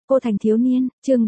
Cô thành thiếu niên, chương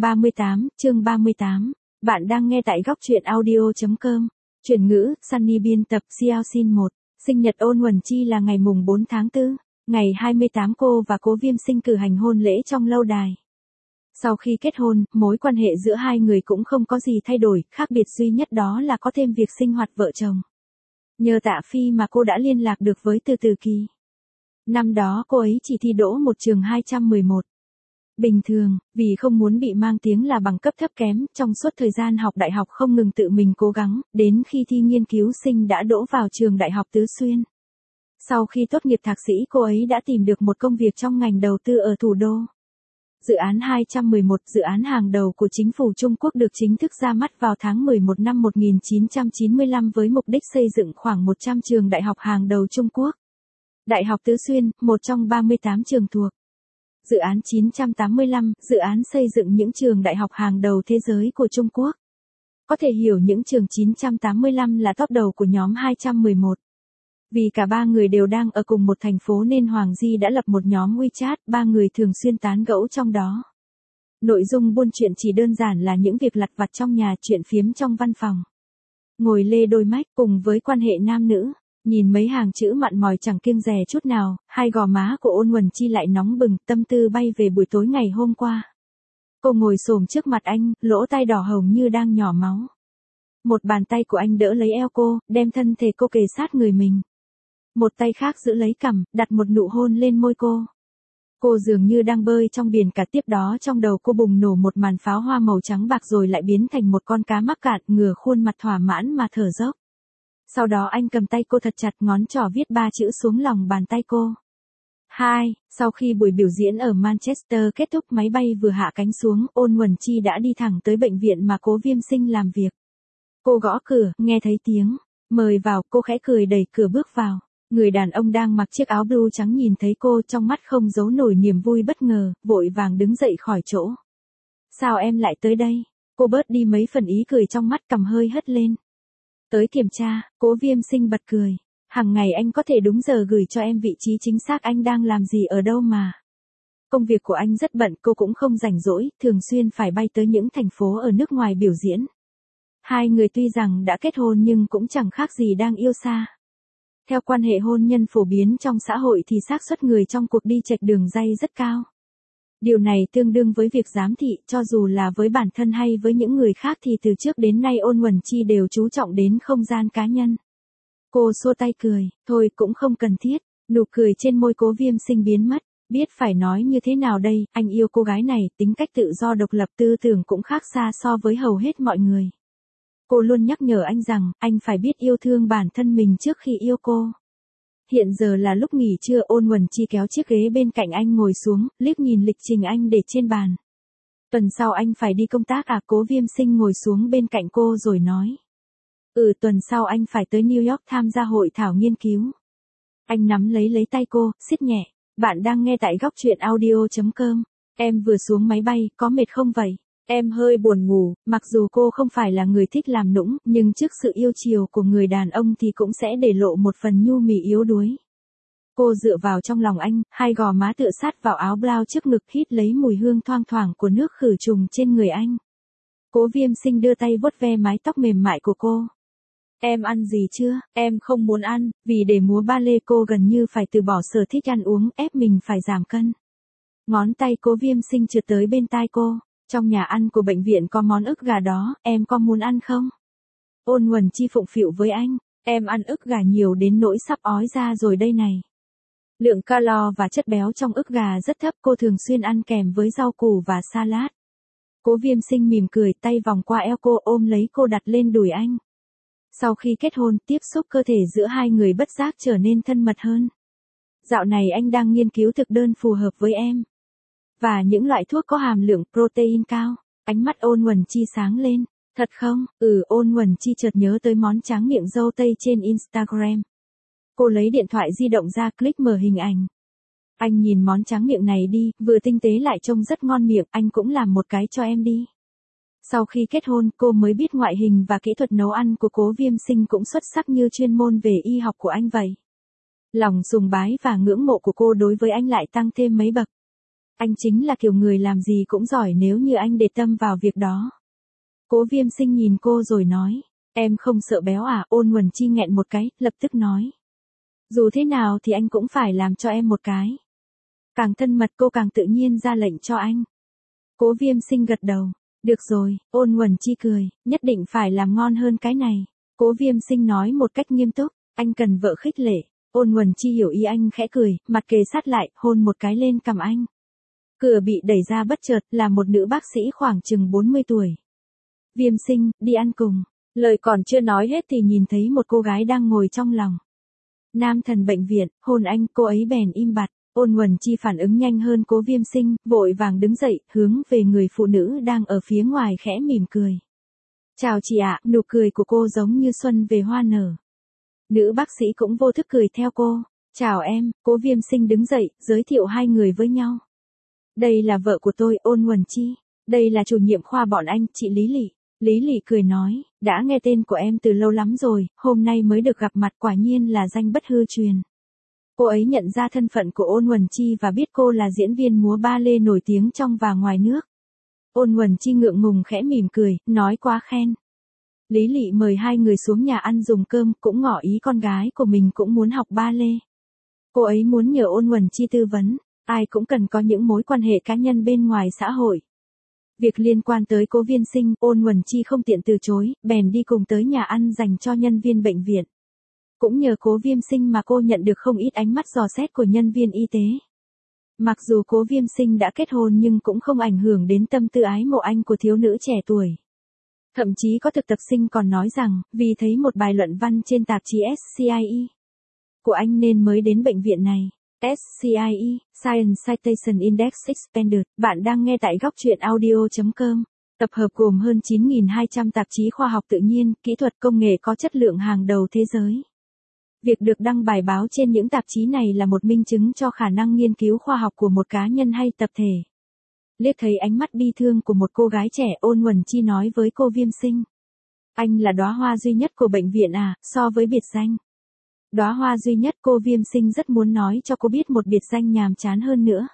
38. Bạn đang nghe tại góc truyện audio.com. Chuyển ngữ, Sunny biên tập Xiao Xin 1. Sinh nhật Ôn Huẩn Chi là ngày mùng 4 tháng 4. Ngày 28 cô và Cố Viêm Sinh cử hành hôn lễ trong lâu đài. Sau khi kết hôn, mối quan hệ giữa hai người cũng không có gì thay đổi, khác biệt duy nhất đó là có thêm việc sinh hoạt vợ chồng. Nhờ Tạ Phi mà cô đã liên lạc được với Từ Từ Kỳ. Năm đó cô ấy chỉ thi đỗ một trường 211. Bình thường, vì không muốn bị mang tiếng là bằng cấp thấp kém, trong suốt thời gian học đại học không ngừng tự mình cố gắng, đến khi thi nghiên cứu sinh đã đỗ vào trường đại học Tứ Xuyên. Sau khi tốt nghiệp thạc sĩ cô ấy đã tìm được một công việc trong ngành đầu tư ở thủ đô. Dự án 211, dự án hàng đầu của chính phủ Trung Quốc được chính thức ra mắt vào tháng 11 năm 1995 với mục đích xây dựng khoảng 100 trường đại học hàng đầu Trung Quốc. Đại học Tứ Xuyên, một trong 38 trường thuộc. Dự án 985, dự án xây dựng những trường đại học hàng đầu thế giới của Trung Quốc. Có thể hiểu những trường 985 là top đầu của nhóm 211. Vì cả ba người đều đang ở cùng một thành phố nên Hoàng Di đã lập một nhóm WeChat, ba người thường xuyên tán gẫu trong đó. Nội dung buôn chuyện chỉ đơn giản là những việc lặt vặt trong nhà, chuyện phiếm trong văn phòng. Ngồi lê đôi mách cùng với quan hệ nam nữ. Nhìn mấy hàng chữ mặn mòi chẳng kiêng dè chút nào, hai gò má của Ôn Huẩn Chi lại nóng bừng, tâm tư bay về buổi tối ngày hôm qua. Cô ngồi xổm trước mặt anh, lỗ tai đỏ hồng như đang nhỏ máu. Một bàn tay của anh đỡ lấy eo cô, đem thân thể cô kề sát người mình. Một tay khác giữ lấy cằm, đặt một nụ hôn lên môi cô. Cô dường như đang bơi trong biển cả, tiếp đó trong đầu cô bùng nổ một màn pháo hoa màu trắng bạc rồi lại biến thành một con cá mắc cạn, ngửa khuôn mặt thỏa mãn mà thở dốc. Sau đó anh cầm tay cô thật chặt, ngón trỏ viết 3 chữ xuống lòng bàn tay cô. 2. Sau khi buổi biểu diễn ở Manchester kết thúc, máy bay vừa hạ cánh xuống, Ôn Huẩn Chi đã đi thẳng tới bệnh viện mà Cố Viêm Sinh làm việc. Cô gõ cửa, nghe thấy tiếng mời vào, cô khẽ cười đẩy cửa bước vào. Người đàn ông đang mặc chiếc áo blue trắng nhìn thấy cô, trong mắt không giấu nổi niềm vui bất ngờ, vội vàng đứng dậy khỏi chỗ. Sao em lại tới đây? Cô bớt đi mấy phần ý cười trong mắt, cằm hơi hất lên. Tới kiểm tra, Cố Viêm Sinh bật cười. Hằng ngày anh có thể đúng giờ gửi cho em vị trí chính xác anh đang làm gì ở đâu mà. Công việc của anh rất bận, cô cũng không rảnh rỗi, thường xuyên phải bay tới những thành phố ở nước ngoài biểu diễn. Hai người tuy rằng đã kết hôn nhưng cũng chẳng khác gì đang yêu xa. Theo quan hệ hôn nhân phổ biến trong xã hội thì xác suất người trong cuộc đi chệch đường ray rất cao. Điều này tương đương với việc giám thị, cho dù là với bản thân hay với những người khác thì từ trước đến nay Ôn Huẩn Chi đều chú trọng đến không gian cá nhân. Cô xua tay cười, thôi cũng không cần thiết, nụ cười trên môi Cố Viêm Sinh biến mất, biết phải nói như thế nào đây, anh yêu cô gái này, tính cách tự do độc lập, tư tưởng cũng khác xa so với hầu hết mọi người. Cô luôn nhắc nhở anh rằng, anh phải biết yêu thương bản thân mình trước khi yêu cô. Hiện giờ là lúc nghỉ trưa, Ôn Huẩn Chi kéo chiếc ghế bên cạnh anh ngồi xuống, liếc nhìn lịch trình anh để trên bàn. Tuần sau anh phải đi công tác à? Cố Viêm Sinh ngồi xuống bên cạnh cô rồi nói. Tuần sau anh phải tới New York tham gia hội thảo nghiên cứu. Anh nắm lấy tay cô, siết nhẹ. Bạn đang nghe tại góc truyện audio.com. Em vừa xuống máy bay, có mệt không vậy? Em hơi buồn ngủ, mặc dù cô không phải là người thích làm nũng, nhưng trước sự yêu chiều của người đàn ông thì cũng sẽ để lộ một phần nhu mì yếu đuối. Cô dựa vào trong lòng anh, hai gò má tựa sát vào áo blau trước ngực, hít lấy mùi hương thoang thoảng của nước khử trùng trên người anh. Cố Viêm Sinh đưa tay vuốt ve mái tóc mềm mại của cô. Em ăn gì chưa? Em không muốn ăn, vì để múa ballet cô gần như phải từ bỏ sở thích ăn uống, ép mình phải giảm cân. Ngón tay Cố Viêm Sinh trượt tới bên tai cô. Trong nhà ăn của bệnh viện có món ức gà đó, em có muốn ăn không? Ôn Huẩn Chi phụng phịu với anh, em ăn ức gà nhiều đến nỗi sắp ói ra rồi đây này. Lượng calo và chất béo trong ức gà rất thấp, cô thường xuyên ăn kèm với rau củ và salad. Cố Viêm Sinh mỉm cười, tay vòng qua eo cô, ôm lấy cô đặt lên đùi anh. Sau khi kết hôn, tiếp xúc cơ thể giữa hai người bất giác trở nên thân mật hơn. Dạo này anh đang nghiên cứu thực đơn phù hợp với em. Và những loại thuốc có hàm lượng protein cao. Ánh mắt Ôn Huẩn Chi sáng lên. Thật không? Ôn Huẩn Chi chợt nhớ tới món tráng miệng dâu tây trên Instagram. Cô lấy điện thoại di động ra, click mở hình ảnh. Anh nhìn món tráng miệng này đi, vừa tinh tế lại trông rất ngon miệng, anh cũng làm một cái cho em đi. Sau khi kết hôn, cô mới biết ngoại hình và kỹ thuật nấu ăn của Cố Viêm Sinh cũng xuất sắc như chuyên môn về y học của anh vậy. Lòng sùng bái và ngưỡng mộ của cô đối với anh lại tăng thêm mấy bậc. Anh chính là kiểu người làm gì cũng giỏi nếu như anh để tâm vào việc đó. Cố Viêm Sinh nhìn cô rồi nói. Em không sợ béo à? Ôn Nguồn Chi nghẹn một cái, lập tức nói. Dù thế nào thì anh cũng phải làm cho em một cái. Càng thân mật cô càng tự nhiên ra lệnh cho anh. Cố Viêm Sinh gật đầu. Được rồi, Ôn Nguồn Chi cười, nhất định phải làm ngon hơn cái này. Cố Viêm Sinh nói một cách nghiêm túc, anh cần vợ khích lệ. Ôn Nguồn Chi hiểu ý anh khẽ cười, mặt kề sát lại, hôn một cái lên cằm anh. Cửa bị đẩy ra bất chợt là một nữ bác sĩ khoảng chừng 40 tuổi. Viêm Sinh, đi ăn cùng. Lời còn chưa nói hết thì nhìn thấy một cô gái đang ngồi trong lòng. Nam thần bệnh viện, hôn anh, cô ấy bèn im bặt. Ôn Nguồn Chi phản ứng nhanh hơn Cố Viêm Sinh, vội vàng đứng dậy, hướng về người phụ nữ đang ở phía ngoài khẽ mỉm cười. Chào chị ạ, nụ cười của cô giống như xuân về hoa nở. Nữ bác sĩ cũng vô thức cười theo cô. Chào em, Cố Viêm Sinh đứng dậy, giới thiệu hai người với nhau. Đây là vợ của tôi, Ôn Nguồn Chi. Đây là chủ nhiệm khoa bọn anh, chị Lý Lị. Lý Lị cười nói, đã nghe tên của em từ lâu lắm rồi, hôm nay mới được gặp mặt, quả nhiên là danh bất hư truyền. Cô ấy nhận ra thân phận của Ôn Nguồn Chi và biết cô là diễn viên múa ba lê nổi tiếng trong và ngoài nước. Ôn Nguồn Chi ngượng ngùng khẽ mỉm cười, nói quá khen. Lý Lị mời hai người xuống nhà ăn dùng cơm, cũng ngỏ ý con gái của mình cũng muốn học ba lê. Cô ấy muốn nhờ Ôn Nguồn Chi tư vấn, ai cũng cần có những mối quan hệ cá nhân bên ngoài xã hội. Việc liên quan tới Cố Viêm Sinh, Ôn Nguồn Chi không tiện từ chối, bèn đi cùng tới nhà ăn dành cho nhân viên bệnh viện. Cũng nhờ Cố Viêm Sinh mà cô nhận được không ít ánh mắt dò xét của nhân viên y tế. Mặc dù Cố Viêm Sinh đã kết hôn nhưng cũng không ảnh hưởng đến tâm tư ái mộ anh của thiếu nữ trẻ tuổi. Thậm chí có thực tập sinh còn nói rằng, vì thấy một bài luận văn trên tạp chí SCIE của anh nên mới đến bệnh viện này. SCIE, Science Citation Index Expanded, bạn đang nghe tại góc truyện audio.com. Tập hợp gồm hơn 9.200 tạp chí khoa học tự nhiên, kỹ thuật công nghệ có chất lượng hàng đầu thế giới. Việc được đăng bài báo trên những tạp chí này là một minh chứng cho khả năng nghiên cứu khoa học của một cá nhân hay tập thể. Liếc thấy ánh mắt bi thương của một cô gái trẻ, Ôn Nguồn Chi nói với cô Viêm Sinh. Anh là đóa hoa duy nhất của bệnh viện à, so với biệt danh. Đóa hoa duy nhất, cô Viêm Sinh rất muốn nói cho cô biết một biệt danh nhàm chán hơn nữa.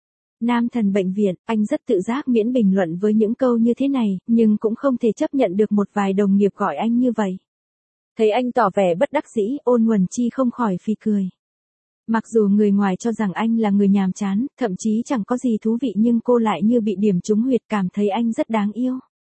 Nam thần bệnh viện, anh rất tự giác miễn bình luận với những câu như thế này, nhưng cũng không thể chấp nhận được một vài đồng nghiệp gọi anh như vậy. Thấy anh tỏ vẻ bất đắc dĩ, Ôn Nguồn Chi không khỏi phì cười. Mặc dù người ngoài cho rằng anh là người nhàm chán, thậm chí chẳng có gì thú vị nhưng cô lại như bị điểm trúng huyệt, cảm thấy anh rất đáng yêu.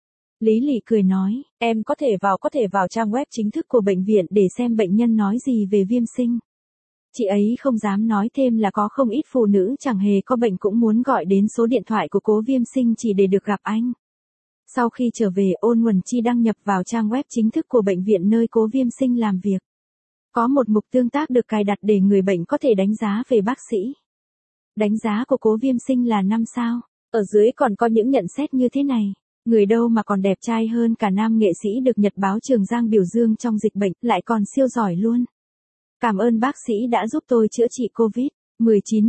Lý Lị cười nói, em có thể vào trang web chính thức của bệnh viện để xem bệnh nhân nói gì về Viêm Sinh. Chị ấy không dám nói thêm là có không ít phụ nữ chẳng hề có bệnh cũng muốn gọi đến số điện thoại của Cố Viêm Sinh chỉ để được gặp anh. Sau khi trở về, Ôn Nguồn Chi đăng nhập vào trang web chính thức của bệnh viện nơi Cố Viêm Sinh làm việc. Có một mục tương tác được cài đặt để người bệnh có thể đánh giá về bác sĩ. Đánh giá của Cố Viêm Sinh là 5 sao. Ở dưới còn có những nhận xét như thế này. Người đâu mà còn đẹp trai hơn cả nam nghệ sĩ được Nhật báo Trường Giang biểu dương trong dịch bệnh, lại còn siêu giỏi luôn. Cảm ơn bác sĩ đã giúp tôi chữa trị Covid-19,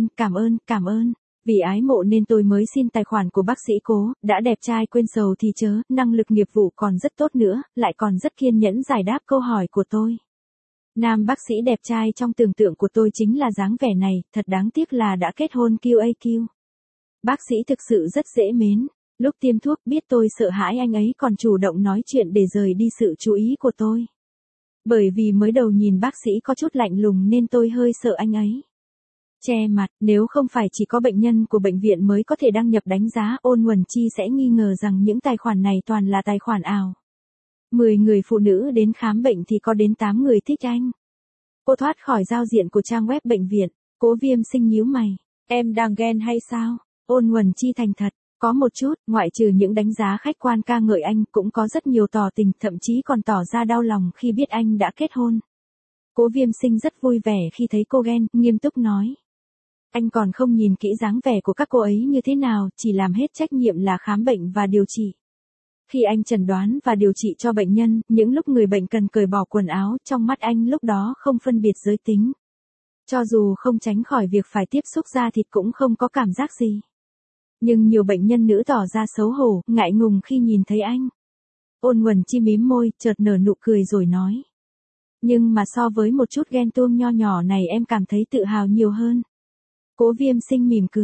cảm ơn. Vì ái mộ nên tôi mới xin tài khoản của bác sĩ Cố, đã đẹp trai quên sầu thì chớ, năng lực nghiệp vụ còn rất tốt nữa, lại còn rất kiên nhẫn giải đáp câu hỏi của tôi. Nam bác sĩ đẹp trai trong tưởng tượng của tôi chính là dáng vẻ này, thật đáng tiếc là đã kết hôn QAQ. Bác sĩ thực sự rất dễ mến. Lúc tiêm thuốc biết tôi sợ hãi anh ấy còn chủ động nói chuyện để rời đi sự chú ý của tôi. Bởi vì mới đầu nhìn bác sĩ có chút lạnh lùng nên tôi hơi sợ anh ấy. Che mặt, nếu không phải chỉ có bệnh nhân của bệnh viện mới có thể đăng nhập đánh giá, Ôn Nguồn Chi sẽ nghi ngờ rằng những tài khoản này toàn là tài khoản ảo. 10 người phụ nữ đến khám bệnh thì có đến 8 người thích anh. Cô thoát khỏi giao diện của trang web bệnh viện, Cố Viêm Sinh nhíu mày. Em đang ghen hay sao? Ôn Nguồn Chi thành thật. Có một chút, ngoại trừ những đánh giá khách quan ca ngợi anh, cũng có rất nhiều tỏ tình, thậm chí còn tỏ ra đau lòng khi biết anh đã kết hôn. Cố Viêm Sinh rất vui vẻ khi thấy cô ghen, nghiêm túc nói. Anh còn không nhìn kỹ dáng vẻ của các cô ấy như thế nào, chỉ làm hết trách nhiệm là khám bệnh và điều trị. Khi anh chẩn đoán và điều trị cho bệnh nhân, những lúc người bệnh cần cởi bỏ quần áo, trong mắt anh lúc đó không phân biệt giới tính. Cho dù không tránh khỏi việc phải tiếp xúc da thịt cũng không có cảm giác gì. Nhưng nhiều bệnh nhân nữ tỏ ra xấu hổ, ngại ngùng khi nhìn thấy anh. Ôn Nguồn Chi mím môi, chợt nở nụ cười rồi nói. Nhưng mà so với một chút ghen tuông nho nhỏ này em cảm thấy tự hào nhiều hơn. Cố Viêm Sinh mỉm cười.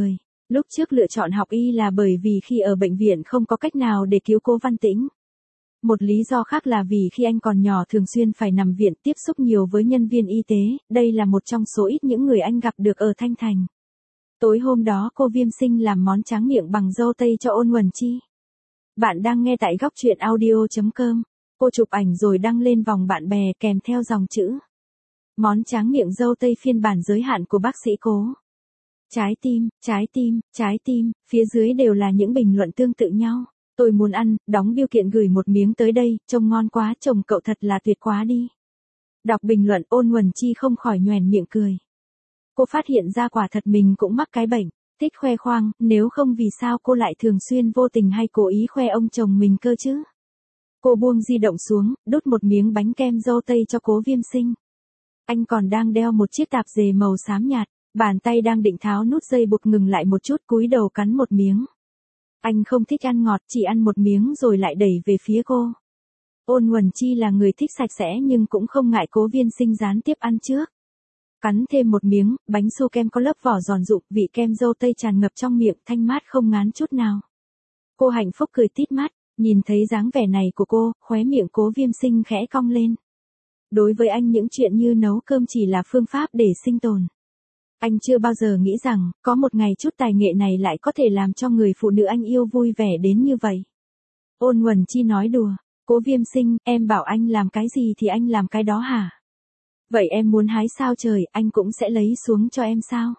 Lúc trước lựa chọn học y là bởi vì khi ở bệnh viện không có cách nào để cứu cô Văn Tĩnh. Một lý do khác là vì khi anh còn nhỏ thường xuyên phải nằm viện tiếp xúc nhiều với nhân viên y tế, đây là một trong số ít những người anh gặp được ở Thanh Thành. Tối hôm đó cô Viêm Sinh làm món tráng miệng bằng dâu tây cho Ôn Uẩn Chi. Bạn đang nghe tại góc truyện audio.com. Cô chụp ảnh rồi đăng lên vòng bạn bè kèm theo dòng chữ. Món tráng miệng dâu tây phiên bản giới hạn của bác sĩ Cố. Trái tim, trái tim, trái tim, phía dưới đều là những bình luận tương tự nhau. Tôi muốn ăn, đóng điều kiện gửi một miếng tới đây, trông ngon quá, chồng cậu thật là tuyệt quá đi. Đọc bình luận Ôn Uẩn Chi không khỏi nhoẻn miệng cười. Cô phát hiện ra quả thật mình cũng mắc cái bệnh, thích khoe khoang, nếu không vì sao cô lại thường xuyên vô tình hay cố ý khoe ông chồng mình cơ chứ. Cô buông di động xuống, đút một miếng bánh kem dâu tây cho Cố Viêm Sinh. Anh còn đang đeo một chiếc tạp dề màu xám nhạt, bàn tay đang định tháo nút dây buộc ngừng lại một chút cúi đầu cắn một miếng. Anh không thích ăn ngọt, chỉ ăn một miếng rồi lại đẩy về phía cô. Ôn Uẩn Chi là người thích sạch sẽ nhưng cũng không ngại Cố Viêm Sinh gián tiếp ăn trước. Cắn thêm một miếng, bánh su kem có lớp vỏ giòn rụm, vị kem dâu tây tràn ngập trong miệng, thanh mát không ngán chút nào. Cô hạnh phúc cười tít mắt, nhìn thấy dáng vẻ này của cô, khóe miệng Cố Viêm Sinh khẽ cong lên. Đối với anh những chuyện như nấu cơm chỉ là phương pháp để sinh tồn. Anh chưa bao giờ nghĩ rằng, có một ngày chút tài nghệ này lại có thể làm cho người phụ nữ anh yêu vui vẻ đến như vậy. Ôn Uẩn Chi nói đùa, Cố Viêm Sinh, em bảo anh làm cái gì thì anh làm cái đó hả? Vậy em muốn hái sao trời, anh cũng sẽ lấy xuống cho em sao?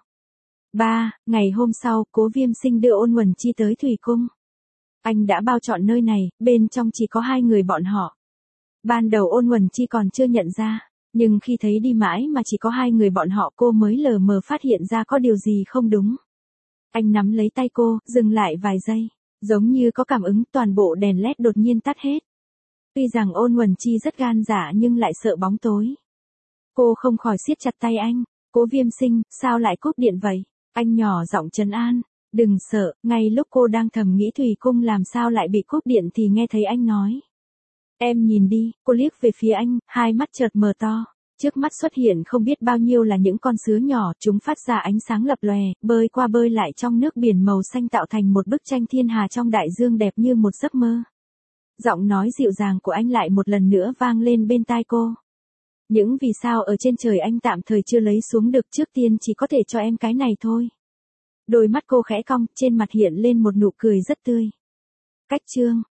3. Ngày hôm sau, Cố Viêm Sinh đưa Ôn Uẩn Chi tới Thủy Cung. Anh đã bao trọn nơi này, bên trong chỉ có hai người bọn họ. Ban đầu Ôn Uẩn Chi còn chưa nhận ra, nhưng khi thấy đi mãi mà chỉ có hai người bọn họ cô mới lờ mờ phát hiện ra có điều gì không đúng. Anh nắm lấy tay cô, dừng lại vài giây, giống như có cảm ứng, toàn bộ đèn led đột nhiên tắt hết. Tuy rằng Ôn Uẩn Chi rất gan dạ nhưng lại sợ bóng tối. Cô không khỏi siết chặt tay anh. Cố Viêm Sinh, sao lại cúp điện vậy? Anh nhỏ giọng trấn an. Đừng sợ, ngay lúc cô đang thầm nghĩ Thủy Cung làm sao lại bị cúp điện thì nghe thấy anh nói. Em nhìn đi, cô liếc về phía anh, hai mắt chợt mở to. Trước mắt xuất hiện không biết bao nhiêu là những con sứa nhỏ, chúng phát ra ánh sáng lập lòe, bơi qua bơi lại trong nước biển màu xanh tạo thành một bức tranh thiên hà trong đại dương đẹp như một giấc mơ. Giọng nói dịu dàng của anh lại một lần nữa vang lên bên tai cô. Những vì sao ở trên trời anh tạm thời chưa lấy xuống được, trước tiên chỉ có thể cho em cái này thôi. Đôi mắt cô khẽ cong, trên mặt hiện lên một nụ cười rất tươi. Cách chương